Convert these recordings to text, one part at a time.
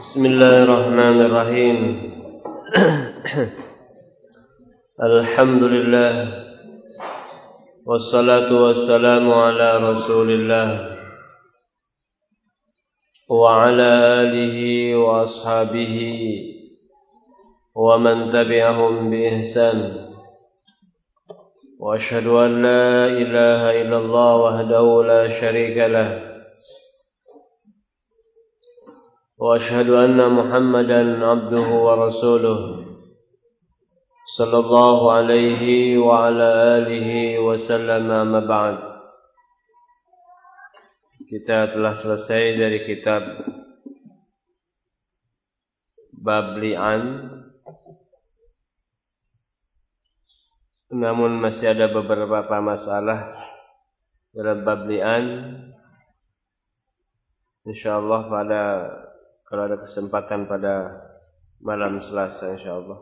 Bismillahirrahmanirrahim. Alhamdulillah. Wassalatu wassalamu ala Rasulillah wa ala alihi wa ashabihi wa man tabi'ahum bi ihsan. Wa asyhadu an la ilaha illallah wahdahu la syarika lah. وأشهد أن محمدا عبده ورسوله صلى الله عليه وعلى آله وسلم أما بعد. Kita telah selesai dari kitab bab li'an, namun masih ada beberapa masalah dalam bab li'an. InsyaAllah kalau ada kesempatan pada malam Selasa, insyaallah.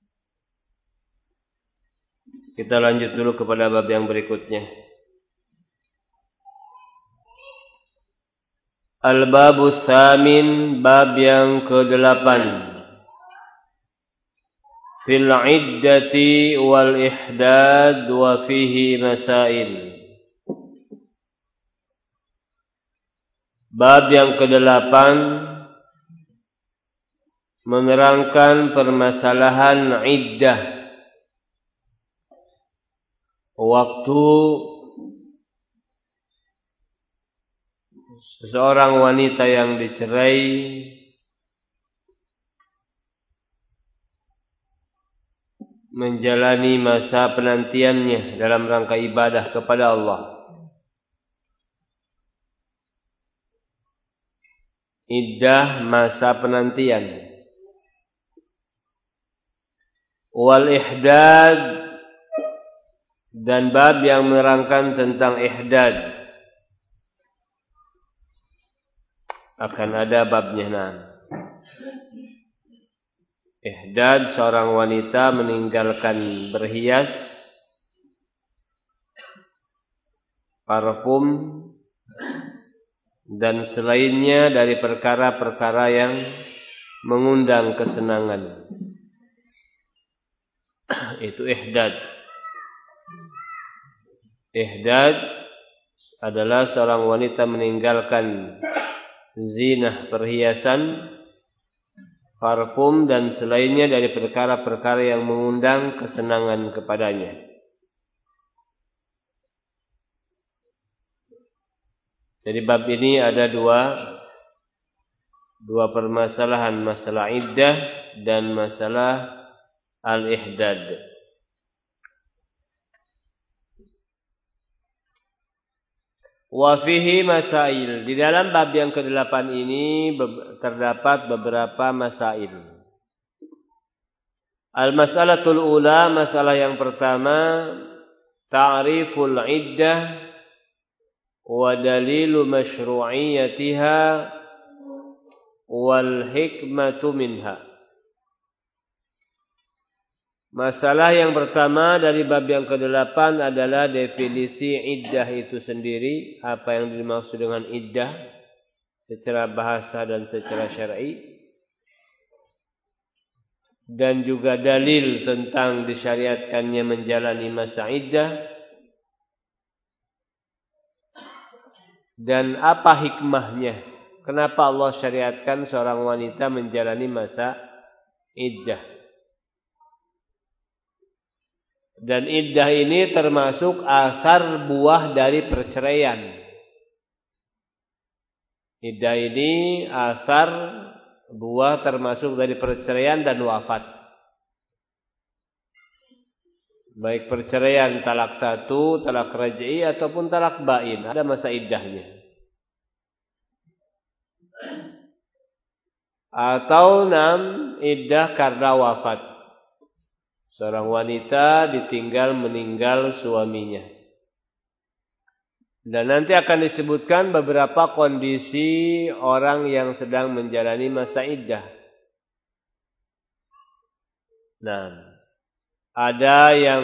Kita lanjut dulu kepada bab yang berikutnya. Al-Babus Tsamin, bab yang ke-8. Fil iddati wal ihdad wa fihi masail. Bab yang ke-8 menerangkan permasalahan iddah, waktu seseorang wanita yang dicerai menjalani masa penantiannya dalam rangka ibadah kepada Allah. Iddah, masa penantian. Wal ihdad, dan bab yang menerangkan tentang ihdad. Akan ada babnya. Ihdad, seorang wanita meninggalkan berhias, parfum, dan selainnya dari perkara-perkara yang mengundang kesenangan. Itu ihdad. Ihdad adalah seorang wanita meninggalkan zinah, perhiasan, parfum, dan selainnya dari perkara-perkara yang mengundang kesenangan kepadanya. Jadi bab ini ada dua permasalahan, masalah iddah dan masalah al-ihdad. Wa fihi masail. Di dalam bab yang ke-8 ini terdapat beberapa masail. Al-mas'alatul ula, masalah yang pertama, ta'riful iddah wa dalilu masyru'iyatiha wal hikmatu minha. Masalah yang pertama dari bab yang ke-8 adalah definisi iddah itu sendiri. Apa yang dimaksud dengan iddah secara bahasa dan secara syar'i. Dan juga dalil tentang disyariatkannya menjalani masa iddah. Dan apa hikmahnya? Kenapa Allah syariatkan seorang wanita menjalani masa iddah? Dan iddah ini termasuk asar buah dari perceraian. Iddah ini asar buah termasuk dari perceraian dan wafat. Baik perceraian talak 1, talak raj'i ataupun talak bain, ada masa iddahnya. Atau 6, iddah karena wafat. Seorang wanita ditinggal meninggal suaminya. Dan nanti akan disebutkan beberapa kondisi orang yang sedang menjalani masa iddah. Nah, ada yang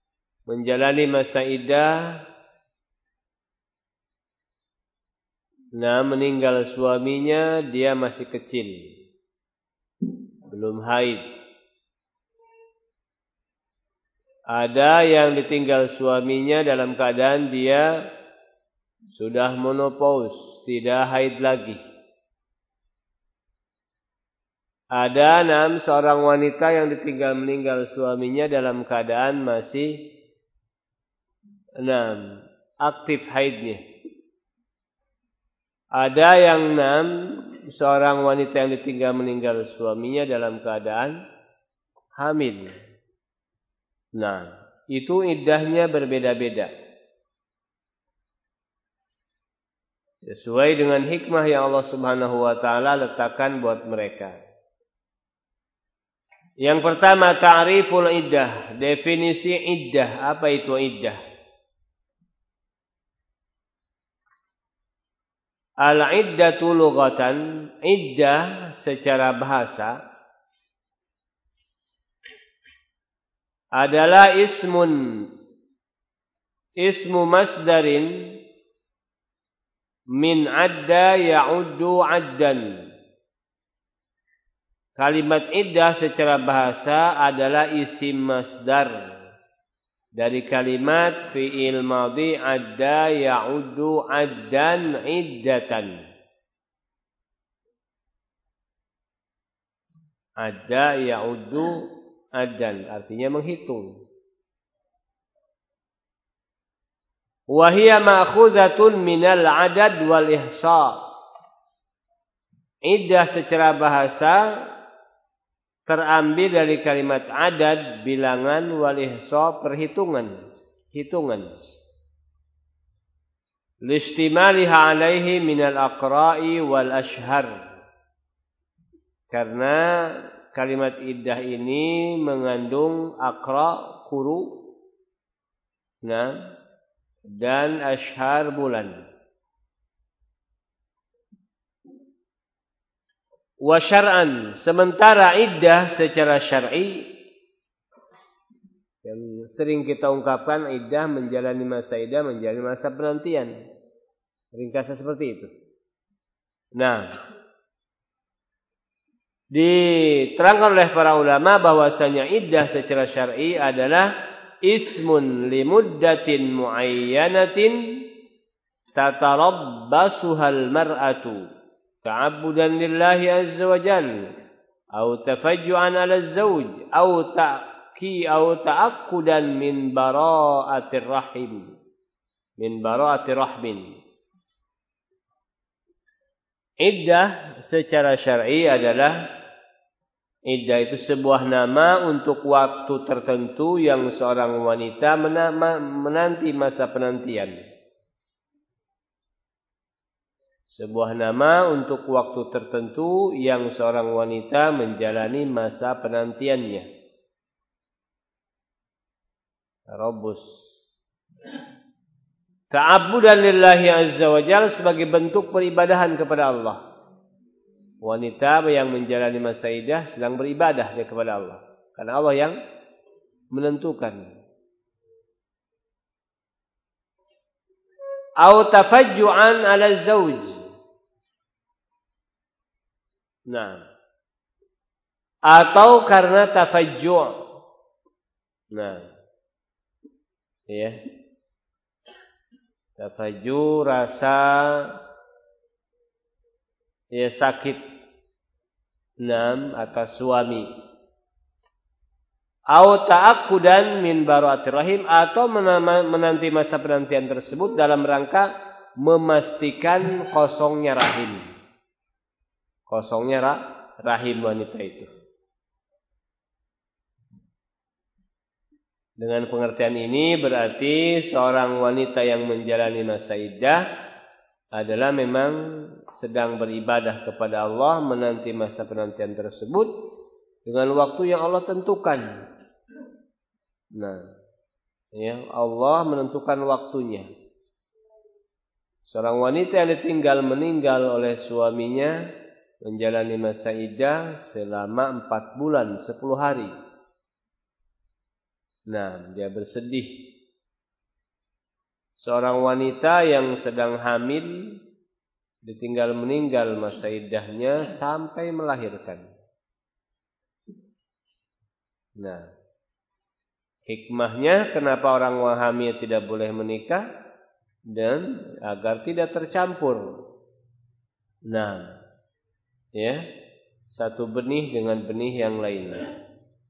menjalani masa iddah Nah, meninggal suaminya dia masih kecil, belum haid. Ada yang ditinggal suaminya dalam keadaan dia sudah menopause, tidak haid lagi. Ada seorang wanita yang ditinggal meninggal suaminya dalam keadaan masih aktif haidnya. Ada yang seorang wanita yang ditinggal meninggal suaminya dalam keadaan hamil. Nah, itu iddahnya berbeda-beda. Sesuai dengan hikmah yang Allah Subhanahu wa taala letakkan buat mereka. Yang pertama, ta'riful iddah, definisi iddah. Apa itu iddah? Al-iddatu lughatan, iddah secara bahasa adalah ismu masdarin min adda ya'uddu addan. Kalimat iddah secara bahasa adalah isim masdar dari kalimat fi'il madhi adda ya'uddu addan iddatan. Adda ya'uddu addan artinya menghitung. Wa hiya ma'khuzatun minal adad wal ihsa. Iddah secara bahasa terambil dari kalimat adad, bilangan, wal ihsa, perhitungan, hitungan. Listimaliha alaihi minal aqra'i wal ashhar. Karena kalimat iddah ini mengandung aqra, kuru, dan ashhar, bulan. Wa syar'an, sementara iddah secara syar'i yang sering kita ungkapkan iddah menjalani masa iddah, menjalani masa penantian. Ringkasnya seperti itu. Nah, diterangkan oleh para ulama bahwasanya iddah secara syar'i adalah ismun limuddatin muayyanatin tatarabbasuhal mar'atu ta'abbudan lillahi azza wa jalla atau tafajju'an 'ala az-zawj atau ta'akkudan min bara'atir rahim Iddah secara syar'i adalah iddah itu sebuah nama untuk waktu tertentu yang seorang wanita menanti masa penantian. Sebuah nama untuk waktu tertentu yang seorang wanita menjalani masa penantiannya. Tarabbus. Ta'abbudan lillahi azza wa jalla sebagai bentuk peribadahan kepada Allah. Wanita yang menjalani masa iddah sedang beribadah kepada Allah. Karena Allah yang menentukan. Au tafajju'an 'ala zawj. Nah, atau karena tafajju'. Nah, ya, tafajju' rasa sakit atas suami. Au ta'akkudan min bara'atir rahim, atau menanti masa penantian tersebut dalam rangka memastikan kosongnya rahim. Kosongnya rahim wanita itu. Dengan pengertian ini berarti seorang wanita yang menjalani masa iddah adalah memang sedang beribadah kepada Allah, menanti masa penantian tersebut dengan waktu yang Allah tentukan. Nah, ya, Allah menentukan waktunya. Seorang wanita yang ditinggal meninggal oleh suaminya menjalani masa iddah selama 4 bulan 10 hari. Nah, dia bersedih. Seorang wanita yang sedang hamil ditinggal meninggal masa iddahnya sampai melahirkan. Nah, hikmahnya kenapa orang hamil tidak boleh menikah dan agar tidak tercampur. Nah, ya, satu benih dengan benih yang lainnya.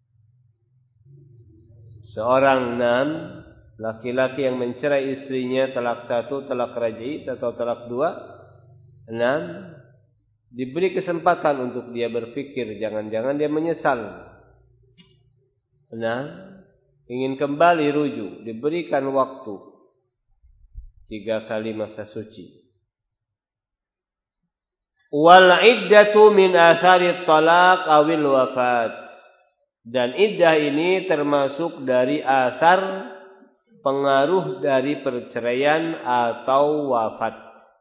Seorang laki-laki yang mencerai istrinya talak 1, talak raj'i atau talak 2, diberi kesempatan untuk dia berpikir, jangan-jangan dia menyesal. Ingin kembali rujuk, diberikan waktu 3 kali masa suci. Wal iddatu min athari talaq awil wafat. Dan iddah ini termasuk dari asar pengaruh dari perceraian atau wafat.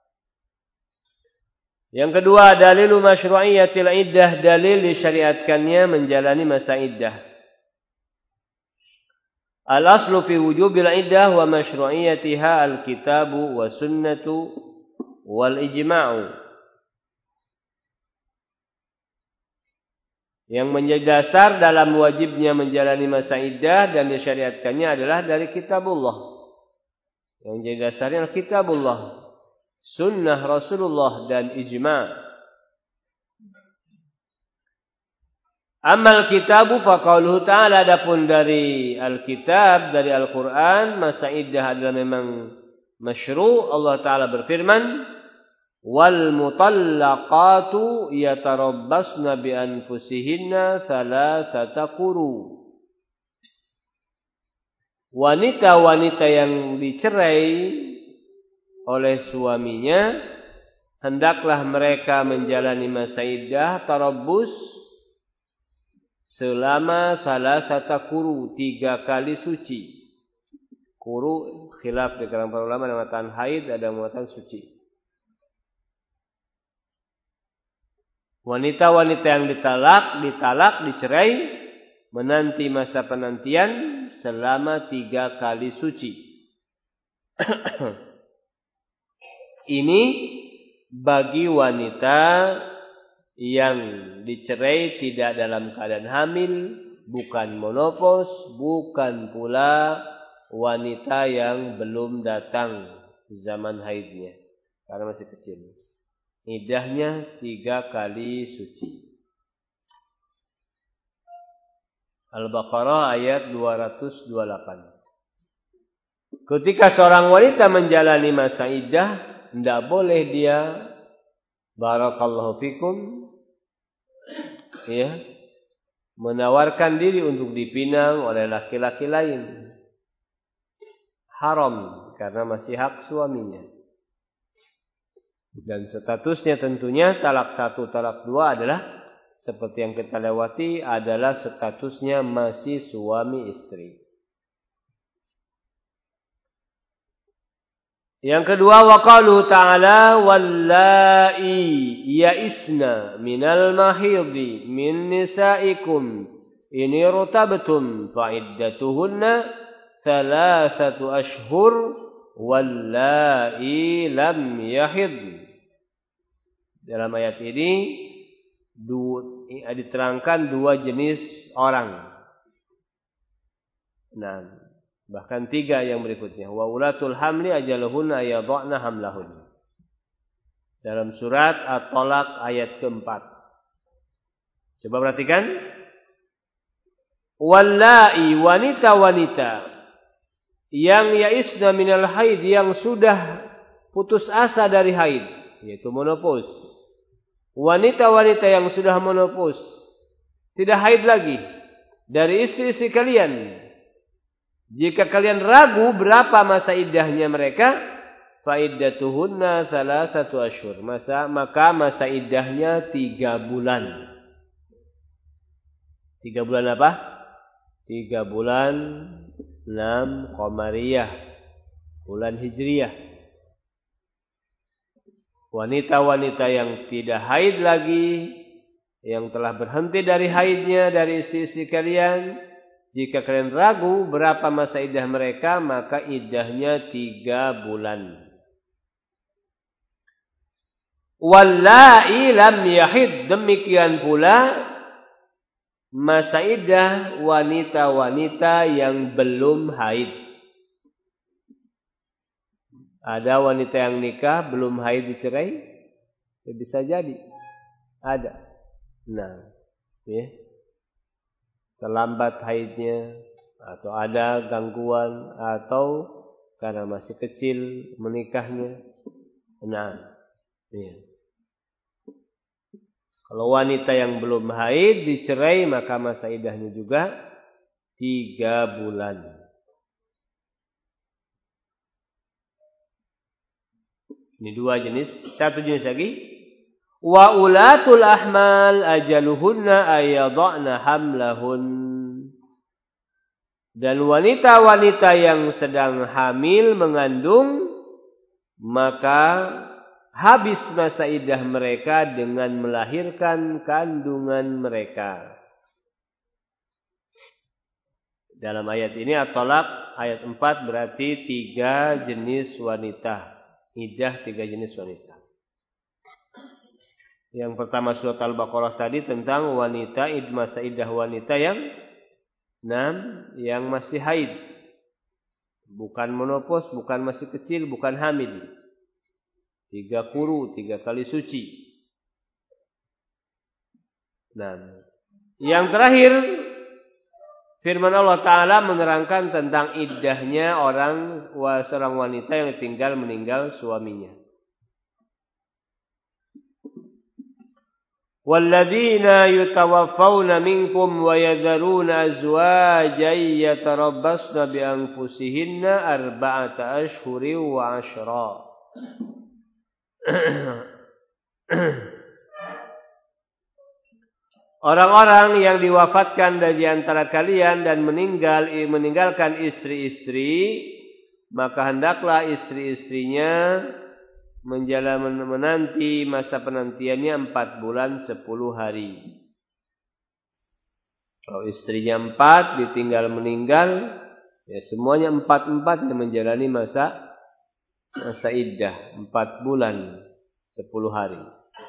Yang kedua, dalilu masyru'iyatil iddah, dalil disyariatkannya menjalani masa iddah. Al-aslu fi wujubil iddah wa masyru'iyatiha al-kitabu wa sunnatu wal ijma'u. Yang menjadi dasar dalam wajibnya menjalani masa iddah dan disyariatkannya adalah dari kitabullah. Yang menjadi dasarnya adalah kitabullah, sunnah Rasulullah dan ijma'. Amal kitabu faqauluhu ta'ala, adapun dari Alkitab, dari Al-Quran, masa iddah adalah memang masyru'. Allah Ta'ala berfirman, wal mutallaqatu yatarabbasna bi anfusihinna thalathata quru. Wanita-wanita yang dicerai oleh suaminya hendaklah mereka menjalani masa iddah tarabbus selama thalathata quru, 3 kali suci. Quru khilaf di kalangan para ulama, ada yang mengatakan haid, ada yang mengatakan suci. Wanita-wanita yang ditalak, dicerai, menanti masa penantian selama 3 kali suci. Ini bagi wanita yang dicerai tidak dalam keadaan hamil, bukan monopos, bukan pula wanita yang belum datang zaman haidnya, karena masih kecil. Iddahnya 3 kali suci. Al-Baqarah ayat 228. Ketika seorang wanita menjalani masa iddah, tidak boleh dia, barakallahu fikum, menawarkan diri untuk dipinang oleh laki-laki lain. Haram, karena masih hak suaminya. Dan statusnya tentunya talak 1, talak 2 adalah seperti yang kita lewati, adalah statusnya masih suami istri. Yang kedua, wa qalu ta'ala wallahi ya'isna minal mahidhi min nisaikum in irtabtum fa'iddatuhunna 3 ashhur wallahi lam yahid. Dalam ayat ini diterangkan 2 jenis orang. Nah, bahkan 3 yang berikutnya. Wa ulatul hamli ajaluhunna yadhna hamlahun. Dalam surat At-Talaq ayat keempat. Coba perhatikan. Wallahi, wanita-wanita yang ya'isna minal haid, yang sudah putus asa dari haid, yaitu menopause. Wanita-wanita yang sudah menopause, tidak haid lagi, dari istri-istri kalian, jika kalian ragu berapa masa iddahnya mereka, fa'iddatuhunna 3 ashhur, maka masa iddahnya 3 bulan. 3 bulan apa? 3 bulan 6 Qamariyah, bulan Hijriyah. Wanita-wanita yang tidak haid lagi, yang telah berhenti dari haidnya dari istri-istri kalian, jika kalian ragu berapa masa iddah mereka, maka iddahnya 3 bulan. Wallahi lam yahid, demikian pula masa iddah wanita-wanita yang belum haid. Ada wanita yang nikah belum haid dicerai? Ya, bisa jadi. Ada. Nah, ya. Terlambat haidnya atau ada gangguan atau karena masih kecil menikahnya. Nah, ya. Kalau wanita yang belum haid dicerai maka masa iddahnya juga 3 bulan. Ini 2 jenis. 1 jenis lagi. Wa ulatul ahmal ajaluhunna ayadhna hamlahun. Dan wanita-wanita yang sedang hamil mengandung maka habis masa iddah mereka dengan melahirkan kandungan mereka. Dalam ayat ini At-Talaq ayat 4 berarti 3 jenis wanita. Iddah 3 jenis wanita. Yang pertama surat Al-Baqarah tadi tentang wanita masa iddah wanita yang masih haid. Bukan menopause, bukan masih kecil, bukan hamil. 3 quru, 3 kali suci. Nah, yang terakhir firman Allah Ta'ala menerangkan tentang iddahnya seorang wanita yang tinggal meninggal suaminya. Walladzina yutawaffawna minkum wa yadharuna azwajan yatarabbasna bi anfusihinna 4 ashhurin wa 'ashra. Orang-orang yang diwafatkan dari antara kalian dan meninggalkan istri-istri, maka hendaklah istri-istrinya menanti masa penantiannya 4 bulan 10 hari. Kalau istrinya 4 ditinggal meninggal, ya semuanya 4 yang menjalani masa iddah 4 bulan 10 hari.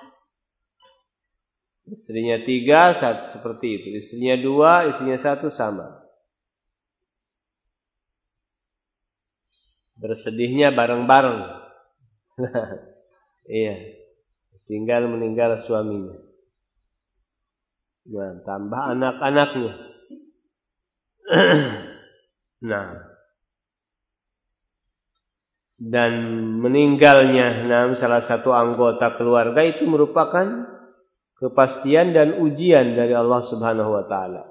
Istrinya 3 seperti itu. Istrinya 2, istrinya 1 sama. Bersedihnya bareng-bareng. Iya. Tinggal meninggal suaminya. Nah, tambah anak-anaknya. Nah. Dan meninggalnya salah satu anggota keluarga itu merupakan kepastian dan ujian dari Allah Subhanahu wa taala.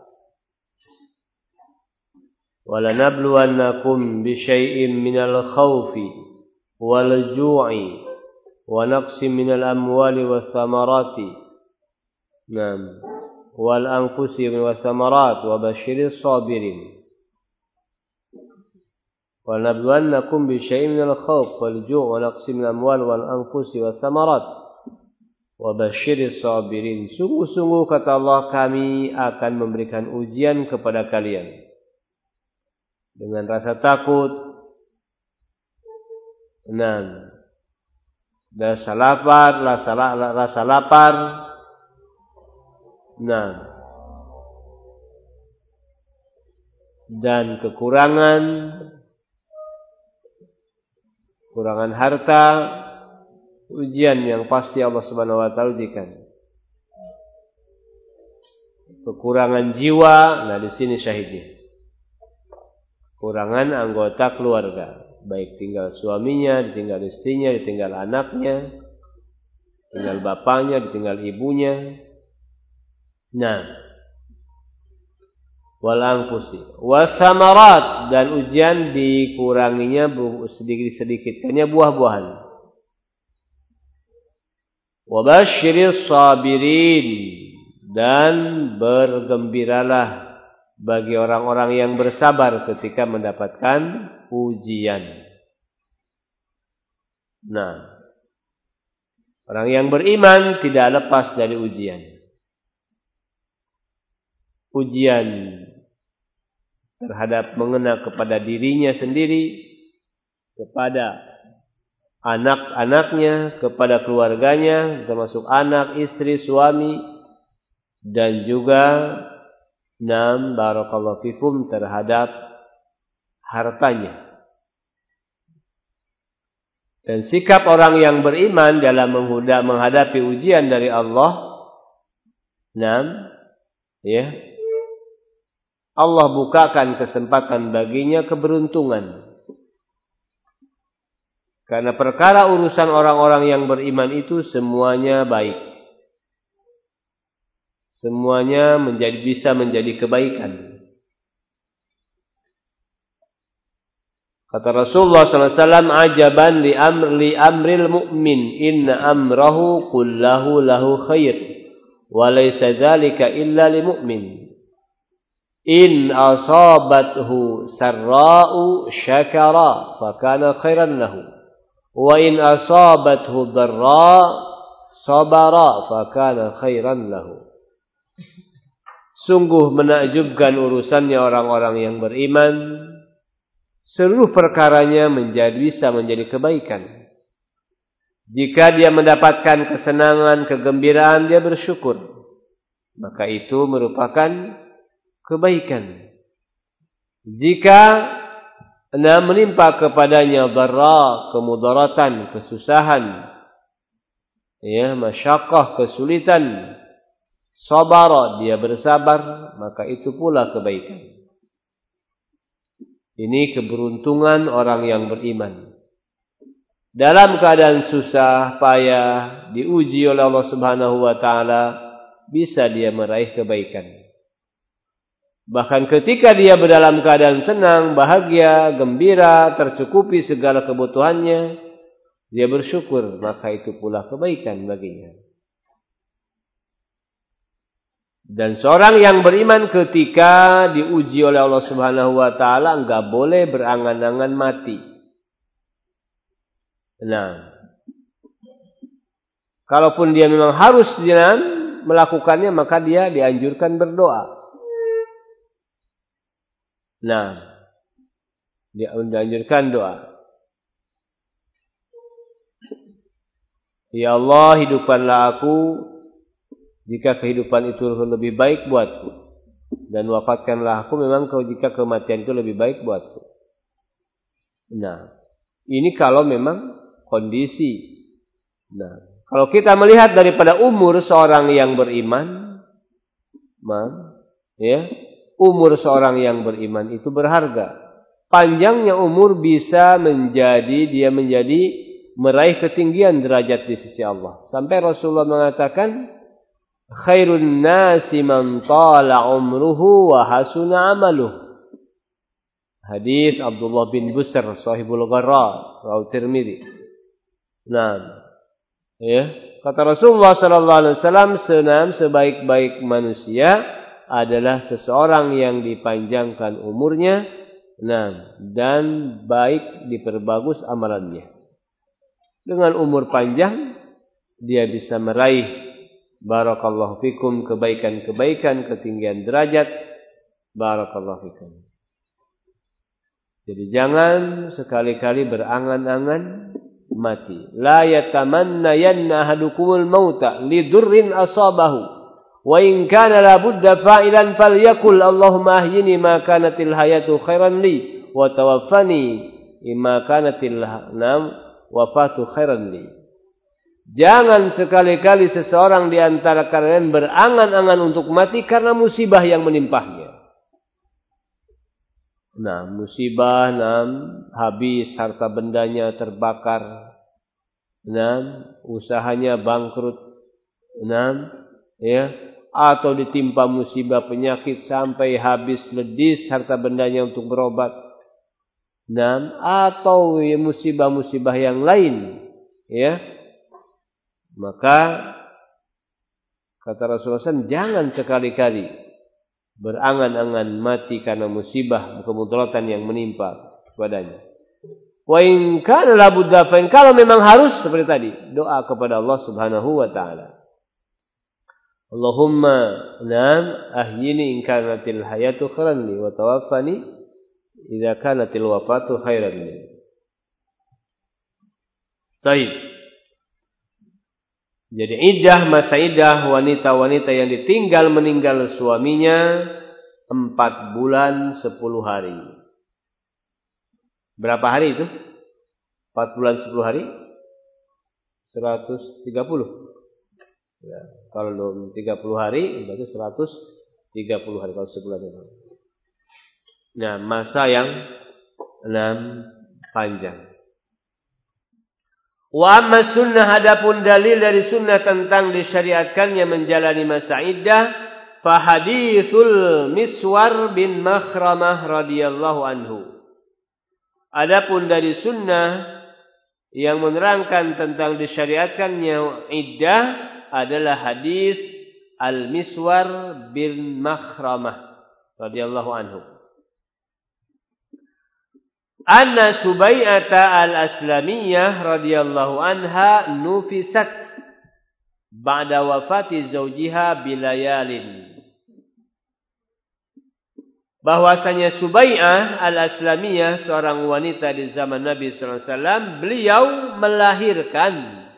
Wala nabluwannakum bisyai'in minal khaufi wal ju'i wa naqsin minal amwali was samarati. Wal anfusi was samarat wa basyiris sabirin. Wala nabluwannakum bisyai'in minal khaufi wal ju'i wa naqsin minal amwali wal anfusi was samarat. Wa basyiris sabirin. Sungguh-sungguh kata Allah, kami akan memberikan ujian kepada kalian dengan rasa takut, rasa lapar, dan kekurangan harta. Ujian yang pasti Allah Subhanahu wa taala ujikan. Kekurangan jiwa, di sini syahidnya. Kekurangan anggota keluarga, baik tinggal suaminya, ditinggal istrinya, ditinggal anaknya, tinggal bapaknya, ditinggal ibunya. Wal anfusi wasamarat, dan ujian dikuranginya sedikit-sedikitkannya buah-buahan. Wabasyiris sabirin, dan bergembiralah bagi orang-orang yang bersabar ketika mendapatkan ujian. Orang yang beriman tidak lepas dari ujian. Ujian terhadap mengena kepada dirinya sendiri, kepada anak-anaknya, kepada keluarganya, termasuk anak, istri, suami, dan juga barakallahu fikum terhadap hartanya. Dan sikap orang yang beriman dalam menghadapi ujian dari Allah, Allah bukakan kesempatan baginya keberuntungan. Karena perkara urusan orang-orang yang beriman itu semuanya baik. Semuanya bisa menjadi kebaikan. Kata Rasulullah SAW, ajaban li amril mu'min, inna amrahu kullahu lahu khair, wa laysa dzalika illa li mu'min. In asabathu sarra'u syakara, fakana khairan lahu. Wa in asabathu dharra sabara fakana khairan lahu. Sungguh menakjubkan urusannya orang-orang yang beriman. Seluruh perkaranya bisa menjadi kebaikan. Jika dia mendapatkan kesenangan, kegembiraan, dia bersyukur, maka itu merupakan kebaikan. Jika menimpa kepadanya dharra, kemudaratan, kesusahan, masyaqqah, kesulitan, sabara, dia bersabar, maka itu pula kebaikan. Ini keberuntungan orang yang beriman. Dalam keadaan susah, payah, diuji oleh Allah Subhanahu wa taala, bisa dia meraih kebaikan. Bahkan ketika dia dalam keadaan senang, bahagia, gembira, tercukupi segala kebutuhannya, dia bersyukur, maka itu pula kebaikan baginya. Dan seorang yang beriman ketika diuji oleh Allah Subhanahu wa taala enggak boleh berangan-angan mati. Kalaupun dia memang harus melakukannya, maka dia dianjurkan berdoa. Dia dianjurkan doa. Ya Allah, hidupkanlah aku jika kehidupan itu lebih baik buatku, dan wafatkanlah aku memang jika kematian itu lebih baik buatku. Ini kalau memang kondisi. Kalau kita melihat daripada umur seorang yang beriman, umur seorang yang beriman itu berharga. Panjangnya umur bisa dia menjadi meraih ketinggian derajat di sisi Allah. Sampai Rasulullah mengatakan, khairun nasi man tala umruhu wa hasuna amaluh. Hadis Abdullah bin Busr, sahibul Gharra, rawi Tirmidzi. Kata Rasulullah sallallahu alaihi wasallam, sebaik-baik manusia adalah seseorang yang dipanjangkan umurnya, dan baik diperbagus amalannya. Dengan umur panjang dia bisa meraih, barakallahu fikum, kebaikan-kebaikan, ketinggian derajat. Barakallahu fikum. Jadi jangan sekali-kali berangan-angan mati. La yatamannayanna ahadukumul mauta lidurrin asabahu. Wa in kana la budda fa'ilan falyakul Allahumma ahyini ma kanatil hayatu khairan li wa tawaffani imma kanatil wafatu khairan li. Jangan sekali-kali seseorang di antara kalian berangan-angan untuk mati karena musibah yang menimpahnya. Musibah, habis harta bendanya terbakar, usahanya bangkrut, atau ditimpa musibah penyakit sampai habis ledis harta bendanya untuk berobat, atau musibah-musibah yang lain, maka kata Rasulullah SAW, jangan sekali-kali berangan-angan mati karena musibah kemudaratan yang menimpa kepadanya. Wa in kana la budda, kalau memang harus, seperti tadi, doa kepada Allah Subhanahu wa taala. Allahumma ahyini in kanatil hayatu khairan li wa tawaffani idza kanatil wafatu khairan li. Baik. Jadi iddah, masa iddah wanita-wanita yang ditinggal meninggal suaminya 4 bulan 10 hari. Berapa hari itu? 4 bulan 10 hari? 130. Ya, kalau 30 hari berarti 130 hari kalau sebulan itu. Nah, masa yang 6 panjang. Wa amma sunnah, adapun dalil dari sunnah tentang disyariatkannya menjalani masa iddah, fa haditsul Miswar bin Makhramah radhiyallahu anhu. Adapun dari sunnah yang menerangkan tentang disyariatkannya iddah adalah hadis Al-Miswar bin Makhramah radhiyallahu anhu. Anna Subai'ata al-Aslamiyah radhiyallahu anha nufisat ba'da wafati zawjiha bilayalin. Bahwasanya Subai'ah al-Aslamiyah, seorang wanita di zaman Nabi sallallahu alaihi wasallam, beliau melahirkan.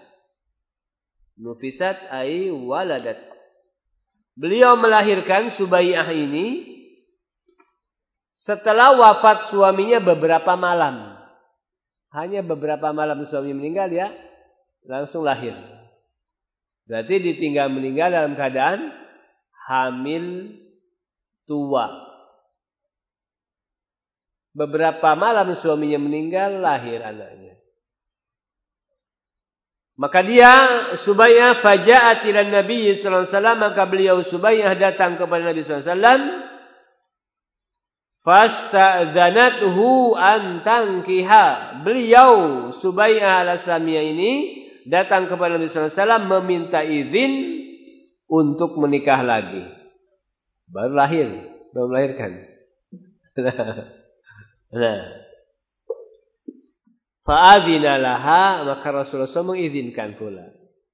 Nufisat ai waladat. Beliau melahirkan Subai'ah ini setelah wafat suaminya beberapa malam. Hanya beberapa malam suami meninggal, ya langsung lahir. Berarti ditinggal meninggal dalam keadaan hamil tua. Beberapa malam suaminya meninggal, lahir anaknya. Maka dia Subai'ah faja'at ila Nabi sallallahu alaihi wasallam, maka beliau Subai'ah datang kepada Nabi sallallahu alaihi wasallam. Fasta'dzanathu an tankiha. Beliau Subai'ah al-Aslamiyah ini datang kepada Nabi sallallahu alaihi wasallam meminta izin untuk menikah lagi. Baru lahir, belum melahirkan. Nah. Fa'adzina laha, maka Rasulullah SAW mengizinkan pula.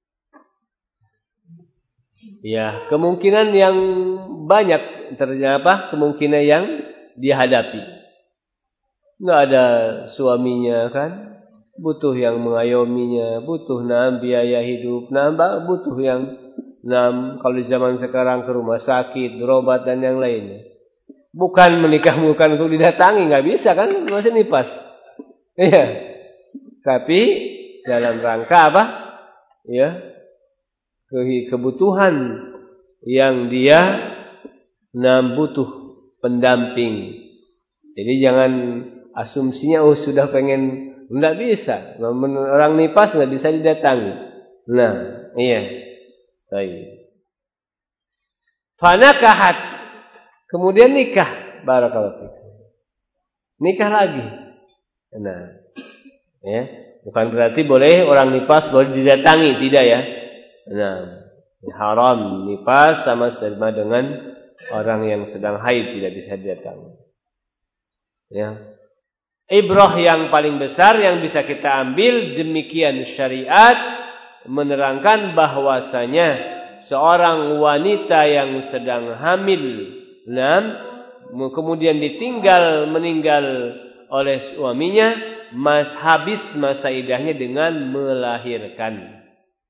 Ya, kemungkinan yang banyak terjadi kemungkinan yang dihadapi. Enggak ada suaminya kan, butuh yang mengayominya, butuh biaya hidup, butuh yang kalau di zaman sekarang ke rumah sakit, berobat dan yang lainnya. Bukan menikah bukan untuk didatangi, enggak bisa kan, masih nifas. Iya. Tapi dalam rangka apa? Ya, kebutuhan yang dia butuh pendamping. Jadi jangan asumsinya sudah pengen, enggak bisa. Orang nifas enggak bisa didatangi. Nah, iya. Baik. Fanakahat. Kemudian nikah. Barakallahu fiik. Nikah lagi. Nah, ya, bukan berarti boleh orang nifas boleh didatangi, tidak ya. Nah, haram nifas sama dengan orang yang sedang haid tidak bisa didatangi. Ya. Ibrah yang paling besar yang bisa kita ambil, demikian syariat menerangkan bahwasanya seorang wanita yang sedang hamil, kemudian meninggal oleh suaminya, habis masa iddahnya dengan melahirkan.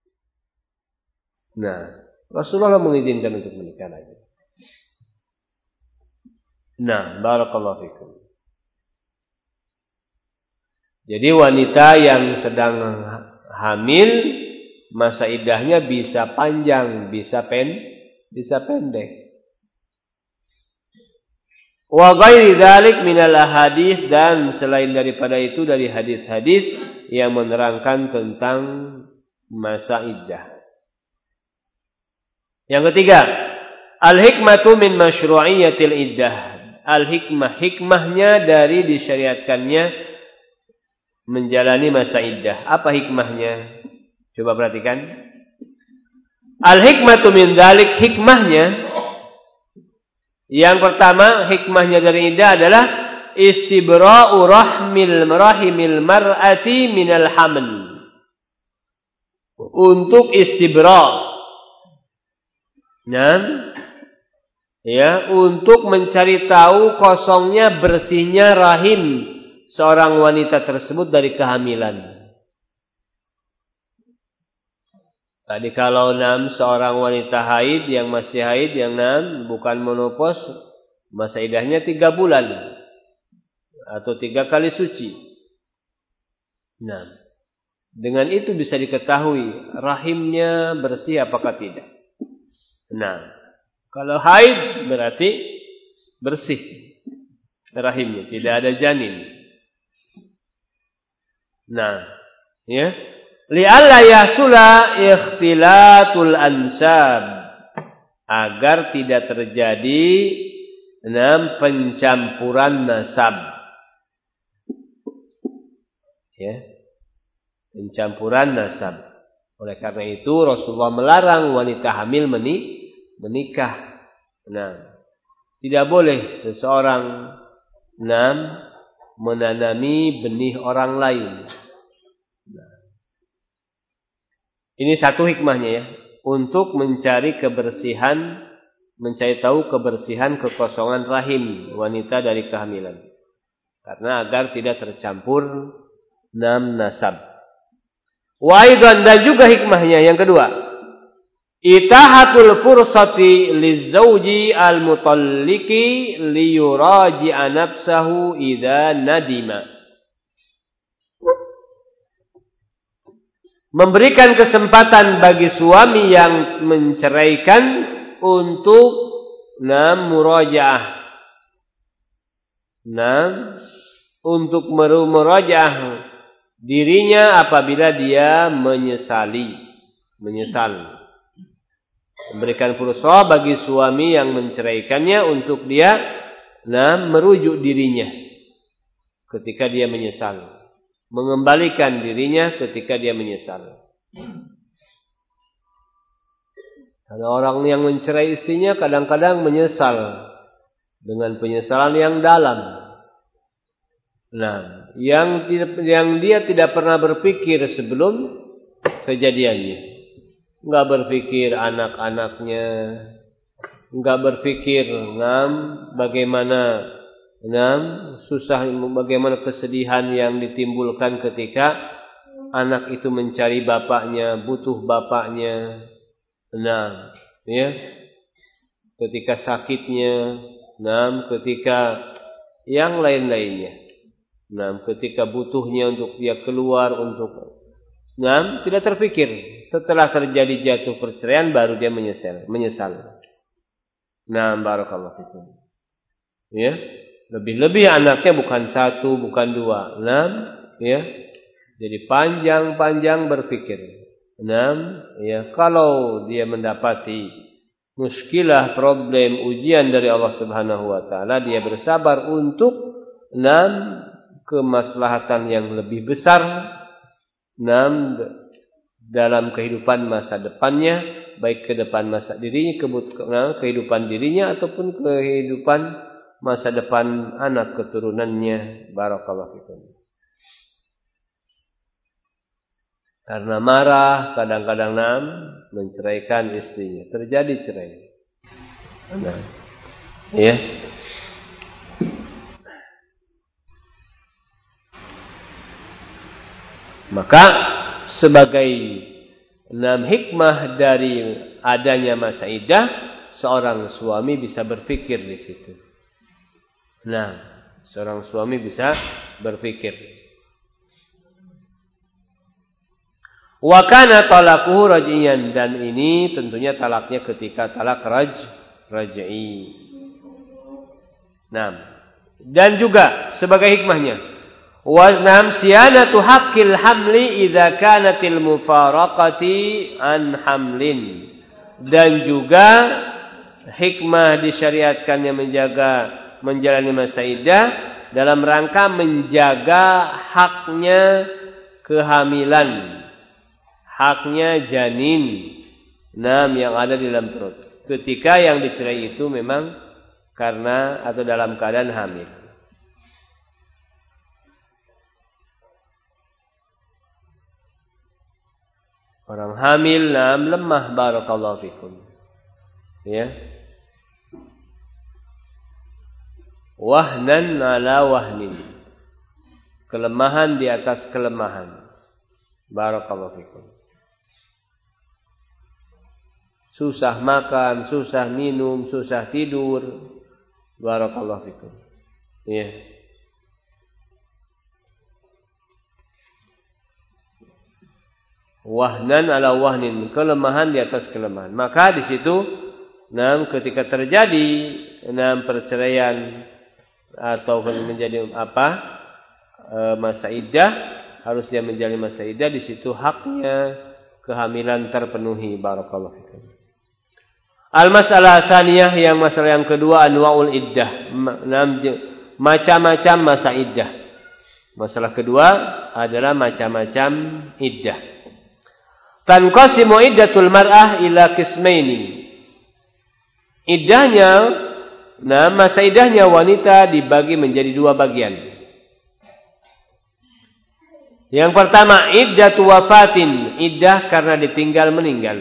Nah, Rasulullah mengizinkan untuk menikah lagi. Nah, barakallahu fikum. Jadi wanita yang sedang hamil, masa iddahnya bisa panjang, bisa pendek. Wa ghairi dzalik minal ahadits, dan selain daripada itu dari hadis-hadis yang menerangkan tentang masa iddah. Yang ketiga, al-hikmatu min masyru'iyyatil iddah. Hikmahnya dari disyariatkannya menjalani masa iddah. Apa hikmahnya? Coba perhatikan. Al-hikmatu min dzalik, hikmahnya yang pertama, hikmahnya dari iddah adalah istibra'u rahimil mar'ati minal haml. Untuk istibra'. Untuk mencari tahu kosongnya, bersihnya rahim seorang wanita tersebut dari kehamilan. Tadi kalau seorang wanita haid yang masih haid yang bukan menopause, masa iddahnya 3 bulan atau 3 kali suci. Dengan itu bisa diketahui rahimnya bersih apakah tidak. Kalau haid berarti bersih rahimnya, tidak ada janin. Li'alla yahsula ikhtilatul ansab, agar tidak terjadi pencampuran nasab. Pencampuran nasab. Oleh karena itu Rasulullah melarang wanita hamil menikah. Tidak boleh seseorang menanami benih orang lain. Ini satu hikmahnya ya, untuk mencari kebersihan, mencari tahu kebersihan kekosongan rahim wanita dari kehamilan. Karena agar tidak tercampur nasab. Wa aidan, dan juga hikmahnya yang kedua, itahatul fursati lizauji al-mutalliki liyuraji'a nafsahu idza nadima. Memberikan kesempatan bagi suami yang menceraikan untuk murajaah. Untuk murajaah dirinya apabila dia menyesal. Memberikan fursah bagi suami yang menceraikannya untuk dia merujuk dirinya ketika dia menyesal. Mengembalikan dirinya ketika dia menyesal. Karena orang yang mencerai istrinya kadang-kadang menyesal dengan penyesalan yang dalam. Yang dia tidak pernah berpikir sebelum kejadiannya. Enggak berpikir anak-anaknya, enggak berpikir bagaimana bagaimana kesedihan yang ditimbulkan ketika anak itu mencari bapaknya, butuh bapaknya. Ketika sakitnya, ketika yang lain-lainnya. Ketika butuhnya untuk dia keluar untuk tidak terpikir. Setelah terjadi jatuh perceraian baru dia menyesal. Barakallahu fikum. Lebih-lebih anaknya bukan 1, bukan 2, 6, Jadi panjang-panjang berpikir. Kalau dia mendapati muskilah, problem, ujian dari Allah Subhanahu wa taala, dia bersabar untuk kemaslahatan yang lebih besar dalam kehidupan masa depannya, baik ke depan masa dirinya, kehidupan dirinya ataupun kehidupan masa depan anak keturunannya. Barakallahu fikum. Karena marah kadang-kadang menceraikan istrinya, terjadi cerai. Maka sebagai hikmah dari adanya masa iddah, seorang suami bisa berpikir di situ. Seorang suami bisa berpikir. Wa kana talaquhu raj'iyan, dan ini tentunya talaknya ketika talak raj'i. Dan juga sebagai hikmahnya, wa siyanatu haqqil hamli idza kanatil mufaraqati an hamlin, dan juga hikmah disyariatkannya menjalani masa iddah dalam rangka menjaga haknya kehamilan, haknya janin yang ada di dalam perut ketika yang dicerai itu memang karena atau dalam keadaan hamil. Orang hamil lemah, barakallahu fikum. Wahnan ala wahnin, kelemahan di atas kelemahan. Barakallahu fikum. susah makan, susah minum, susah tidur. Barakallahu fikum. Ya. Wahnan ala wahnin, kelemahan di atas kelemahan. Maka di situ, ketika terjadi perceraian atau menjadi masa iddah, harusnya menjadi masa iddah, di situ haknya kehamilan terpenuhi. Barakallahu fikum. Al-masalah tsaniyah, yang masalah yang kedua, anwaul iddah, macam-macam masa iddah. Masalah kedua adalah macam-macam iddah. Tanqasimu iddatul mar'ah ila qismaini. Iddahnya, masa iddahnya wanita dibagi menjadi dua bagian. Yang pertama, iddatu wafatin, iddah karena ditinggal meninggal.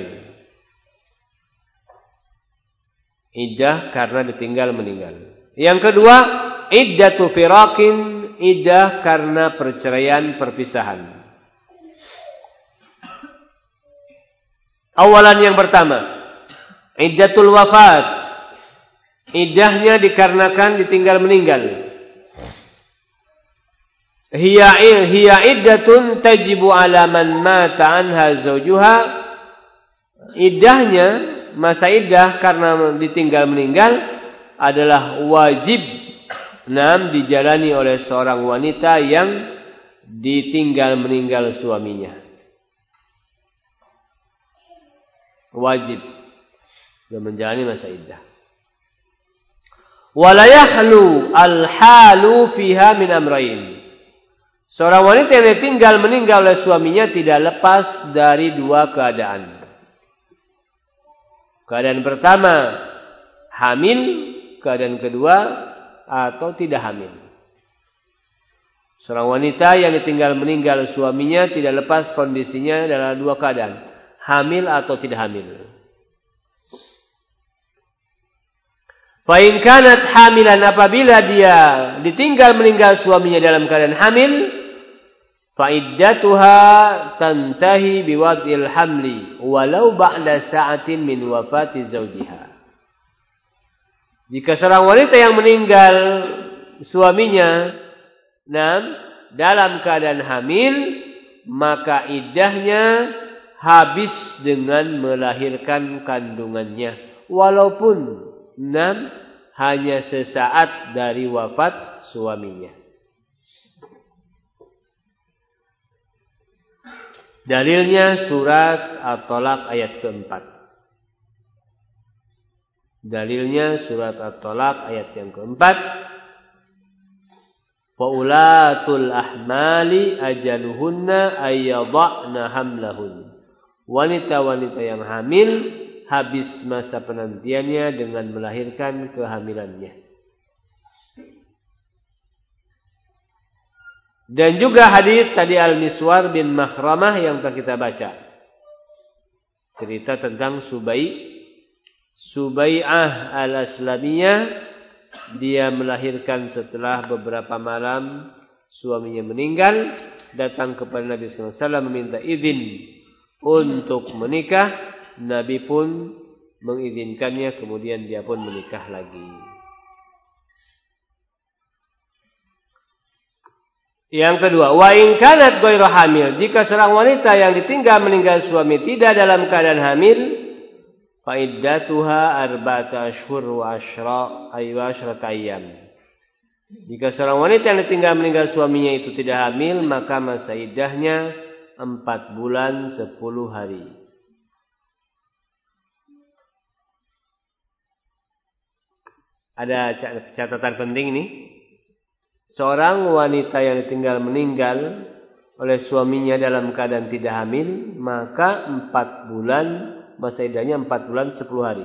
Iddah karena ditinggal meninggal. Yang kedua, iddatu firaqin, iddah karena perceraian, perpisahan. Awalan yang pertama, iddatul wafat, iddahnya dikarenakan ditinggal meninggal. Hiya iddatun tajibu ala man mata anha zawjuha. Iddahnya, masa iddah karena ditinggal meninggal adalah wajib dijalani oleh seorang wanita yang ditinggal meninggal suaminya. Wajib dan menjalani masa iddah. Wala yahlu al-halu fiha min amrayn. Seorang wanita yang ditinggal meninggal oleh suaminya tidak lepas dari dua keadaan. Keadaan pertama, hamil. Keadaan kedua, atau tidak hamil. Seorang wanita yang ditinggal meninggal suaminya tidak lepas kondisinya dalam dua keadaan. Hamil atau tidak hamil. Fa in kanat hamilan, apabila dia ditinggal meninggal suaminya dalam keadaan hamil, fa iddatuha tantahi biwad'il hamli walau ba'da sa'atin min wafati zawjiha. Jika seorang wanita yang meninggal suaminya dalam keadaan hamil, maka iddahnya habis dengan melahirkan kandungannya, walaupun hanya sesaat dari wafat suaminya. Dalilnya surat At-Talaq ayat keempat. Dalilnya surat At-Talaq ayat yang keempat. Faulatul ahmali ajaluhunna ayyadhna hamlahun. Wanita-wanita yang hamil habis masa penantiannya dengan melahirkan kehamilannya. Dan juga hadis tadi Al-Miswar bin Makhramah yang telah kita baca. Cerita tentang Subai'ah al-Aslamiyah. Dia melahirkan setelah beberapa malam suaminya meninggal. Datang kepada Nabi SAW meminta izin untuk menikah. Nabi pun mengizinkannya, kemudian dia pun menikah lagi. Yang kedua, wa in kanat ghairu hamil, jika seorang wanita yang ditinggal meninggal suami tidak dalam keadaan hamil, fa iddatuha arba'ata ashhur wa ashrata ayyam. Jika seorang wanita yang ditinggal meninggal suaminya itu tidak hamil, maka masa iddahnya 4 bulan 10 hari. Ada catatan penting nih. Seorang wanita yang ditinggal meninggal oleh suaminya dalam keadaan tidak hamil, maka 4 bulan, masa iddahnya 4 bulan 10 hari.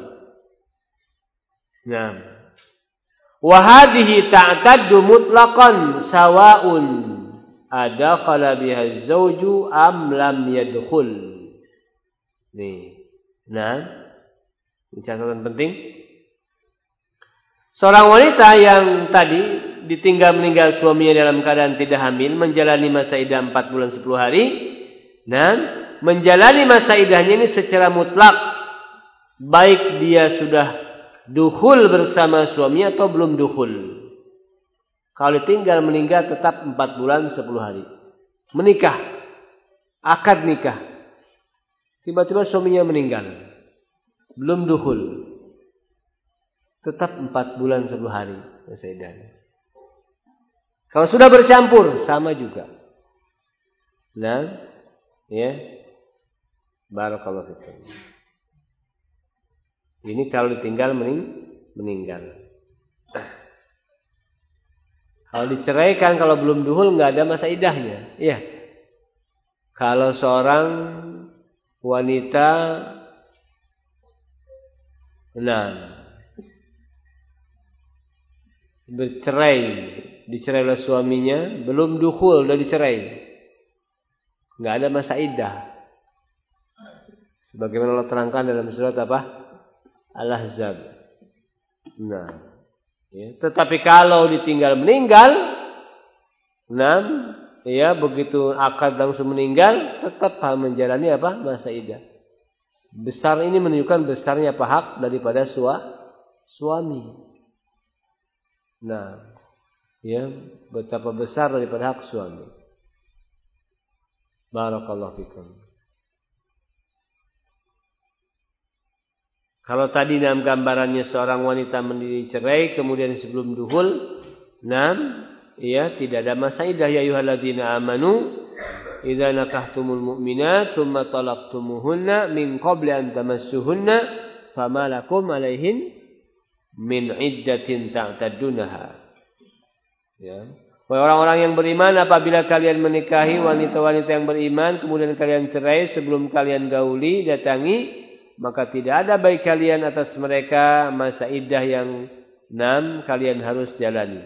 Nah, wa hadhihi ta'taddu mutlaqan sawa'un adakhala biha zawju am lam yadkhul. Nih. Nah, ini catatan penting. Seorang wanita yang tadi ditinggal meninggal suaminya dalam keadaan tidak hamil, menjalani masa iddah 4 bulan 10 hari. Nah, menjalani masa iddahnya ini secara mutlak baik dia sudah dukhul bersama suaminya atau belum dukhul. Kalau ditinggal meninggal tetap 4 bulan 10 hari. Menikah, akad nikah, tiba-tiba suaminya meninggal, belum dukhul, tetap 4 bulan 10 hari masa iddahnya. Kalau sudah bercampur sama juga. Nah, ya, barakallahu fikum. Ini kalau ditinggal meninggal. Kalau diceraikan kalau belum duhul nggak ada masa iddahnya. Iya. Kalau seorang wanita bercerai, dicerai oleh suaminya, belum duhul udah dicerai, nggak ada masa iddah. Sebagaimana Allah terangkan dalam surat apa? Al-Ahzab. Ya. Tetapi kalau ditinggal meninggal, begitu akad langsung meninggal, tetap menjalani apa? Masa iddah. Besar ini menunjukkan besarnya hak daripada suami. Betapa besar daripada hak suami. Barakallahu fikum. Kalau tadi dalam gambarannya seorang wanita mendicerai kemudian sebelum duhul, tidak ada masa iddah. Ya ayyuhalladzina amanu idza nakahtumul mu'minat tsumma talaqtumuhunna min qabli an tamassuhunna fama lakum 'alaihin min iddatin ta'taddunaha. Ya. Orang-orang yang beriman, apabila kalian menikahi wanita-wanita yang beriman kemudian kalian cerai sebelum kalian gauli, datangi, maka tidak ada bagi kalian atas mereka masa iddah yang kalian harus jalani.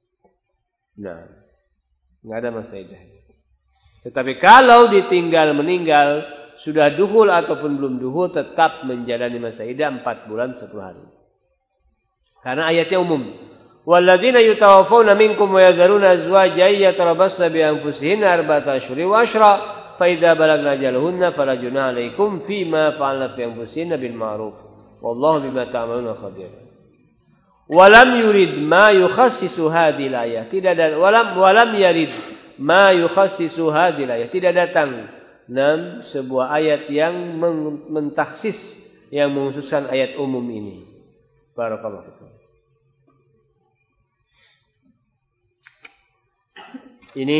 Enggak ada masa iddah. Tetapi kalau ditinggal meninggal, sudah duhul ataupun belum duhul, tetap menjalani masa iddah 4 bulan 10 hari. Karena ayatnya umum. Walladzina yutawaffawna minkum wa yadharuna azwajan yatarabbasna bi anfusihinna arba'ata ashhurin wa ashra. فَإِذَا بَلَغْنَا أَجَلَهُنَّ فَلَا جُنَاحَ عَلَيْكُمْ فِيمَا فَعَلْنَ فِي أَنفُسِهِنَّ بِالْمَعْرُوفِ وَاللَّهُ بِمَا تَعْمَلُونَ خَبِيرٌ. وَلَمْ يُرِدْ مَا يُخَصِّصُ هَذِهِ الْآيَةِ. Tidak ada walam yarid ma yukhassisu hadhihi al-ayah. Tidak datang sebuah ayat yang mentaksis, yang mengkhususkan ayat umum ini. Barakallahu fikum. Ini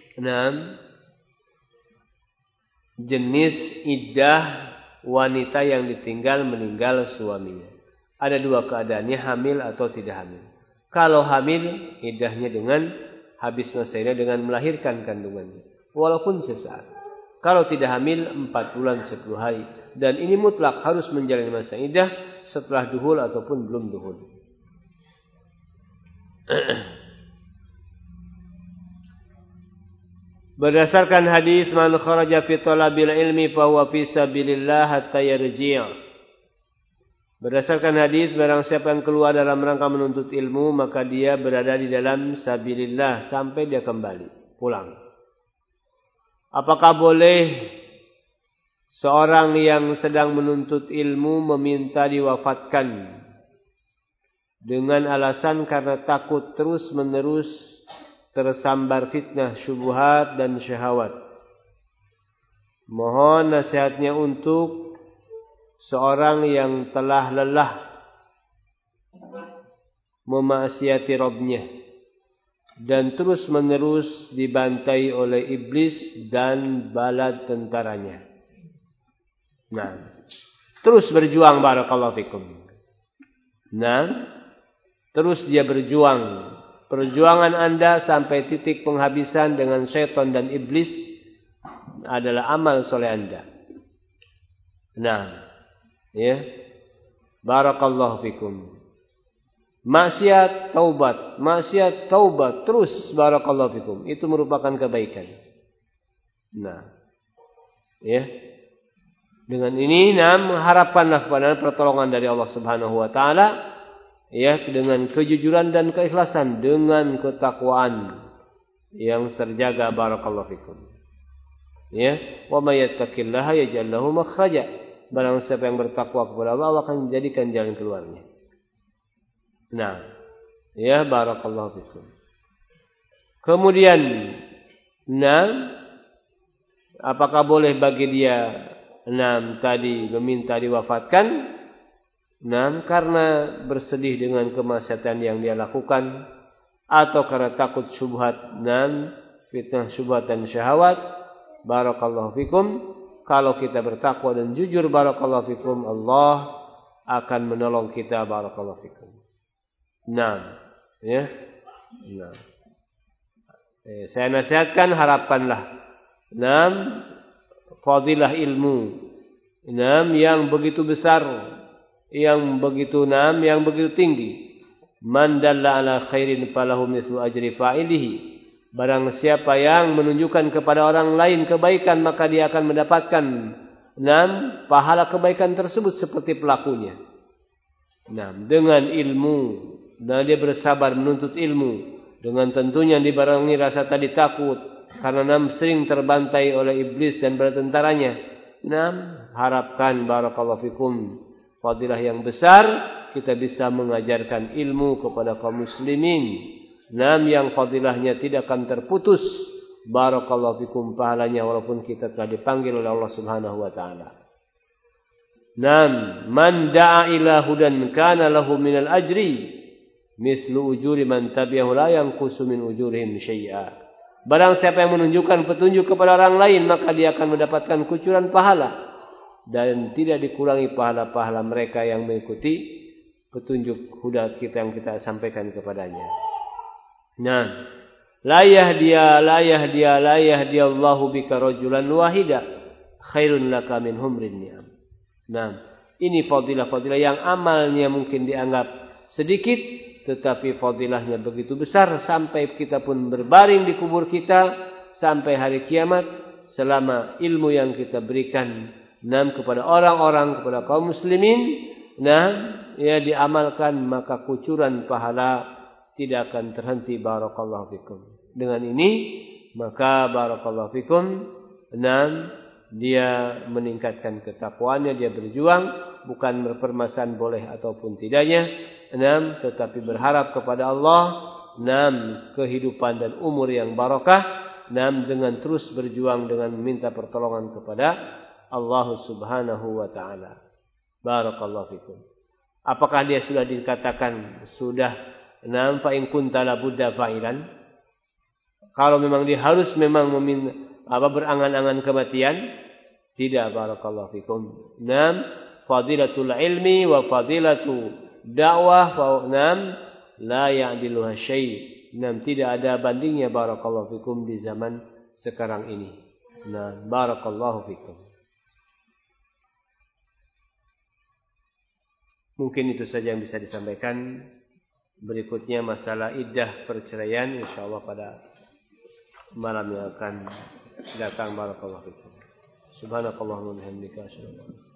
jenis iddah wanita yang ditinggal meninggal suaminya. Ada 2 keadaannya, hamil atau tidak hamil. Kalau hamil, iddahnya dengan habis masa iddah dengan melahirkan kandungannya, walaupun sesaat. Kalau tidak hamil 4 bulan 10 hari. Dan ini mutlak harus menjalani masa iddah setelah duhul ataupun belum duhul. Berdasarkan hadis man kharaja fi talabil ilmi fa huwa fi sabilillah hatta yarji'. Berdasarkan hadis barang siapa yang keluar dalam rangka menuntut ilmu maka dia berada di dalam sabilillah sampai dia kembali pulang. Apakah boleh seorang yang sedang menuntut ilmu meminta diwafatkan dengan alasan karena takut terus-menerus tersambar fitnah, syubhat dan syahwat? Mohon nasihatnya untuk seorang yang telah lelah memaksiati Rabbnya dan terus-menerus dibantai oleh iblis dan bala tentaranya. Terus berjuang, barakallahu fikum. Terus dia berjuang. Perjuangan Anda sampai titik penghabisan dengan syaitan dan iblis adalah amal soleh Anda. Barakallahu fikum. Maksiat taubat terus, barakallahu fikum. Itu merupakan kebaikan. Dengan ini mengharapkanlah kepada pertolongan dari Allah Subhanahu wa taala. Dengan kejujuran dan keikhlasan, dengan ketakwaan yang terjaga, barakallahu fikum. Wa may yattaqillaha yaj'al lahu makhraja. Barang siapa yang bertakwa kepada Allah, Allah akan menjadikan jalan keluarnya. Nah, ya barakallahu fikum. Kemudian, apakah boleh bagi dia tadi meminta diwafatkan? Karena bersedih dengan kemaksiatan yang dia lakukan, atau karena takut syubhat, fitnah syubhat dan syahwat. Barakallahu fikum. Kalau kita bertakwa dan jujur, barakallahu fikum, Allah akan menolong kita, barakallahu fikum. Saya nasihatkan, harapkanlah fadilah ilmu yang begitu besar, yang begitu tinggi. Man dalla ala khairin falahu mithlu ajri fa'ilihi. Barang siapa yang menunjukkan kepada orang lain kebaikan, maka dia akan mendapatkan pahala kebaikan tersebut seperti pelakunya. Dengan ilmu, dia bersabar menuntut ilmu, dengan tentunya dibarengi rasa tadi takut, karena sering terbantai oleh iblis dan bala tentaranya. Harapkan barakallahu fikum fadilah yang besar, kita bisa mengajarkan ilmu kepada kaum muslimin. Yang fadilahnya tidak akan terputus, barakallahu fikum, pahalanya walaupun kita telah dipanggil oleh Allah Subhanahu wa taala. Man da'a ila hudan kana lahu minal ajri mislu ujuri man tabi'ahu la yanqusu min ujurihim syai'a. Barang siapa yang menunjukkan petunjuk kepada orang lain, maka dia akan mendapatkan kucuran pahala dan tidak dikurangi pahala-pahala mereka yang mengikuti petunjuk huda kita yang kita sampaikan kepadanya. La yahdi Allahu bika rajulan wahida khairun laka min humrin ni'am. Ini fadilah-fadilah yang amalnya mungkin dianggap sedikit, tetapi fadilahnya begitu besar sampai kita pun berbaring di kubur kita sampai hari kiamat, selama ilmu yang kita berikan kepada orang-orang, kepada kaum muslimin diamalkan, maka kucuran pahala tidak akan terhenti, barakallahu fikum. Dengan ini maka barakallahu fikum, dia meningkatkan ketakwaannya, dia berjuang bukan berpermasalahan boleh ataupun tidaknya, tetapi berharap kepada Allah kehidupan dan umur yang barakah, dengan terus berjuang dengan meminta pertolongan kepada Allah Subhanahu wa taala. Barakallahu fikum. Apakah dia sudah dikatakan sudah fa in kunta la budda fa'ilan? Kalau memang dia harus memang berangan-angan kematian? Tidak, barakallahu fikum. Fadilatul ilmi wa fadilatu dakwah la ya'diluha syai'. Tidak ada bandingnya, barakallahu fikum, di zaman sekarang ini. Barakallahu fikum. Mungkin itu saja yang bisa disampaikan. Berikutnya masalah iddah perceraian, insyaallah pada malam yang akan datang. Barakallahu fikum. Subhanakallahumma wa bihamdika asyhadu an la ilaha illa anta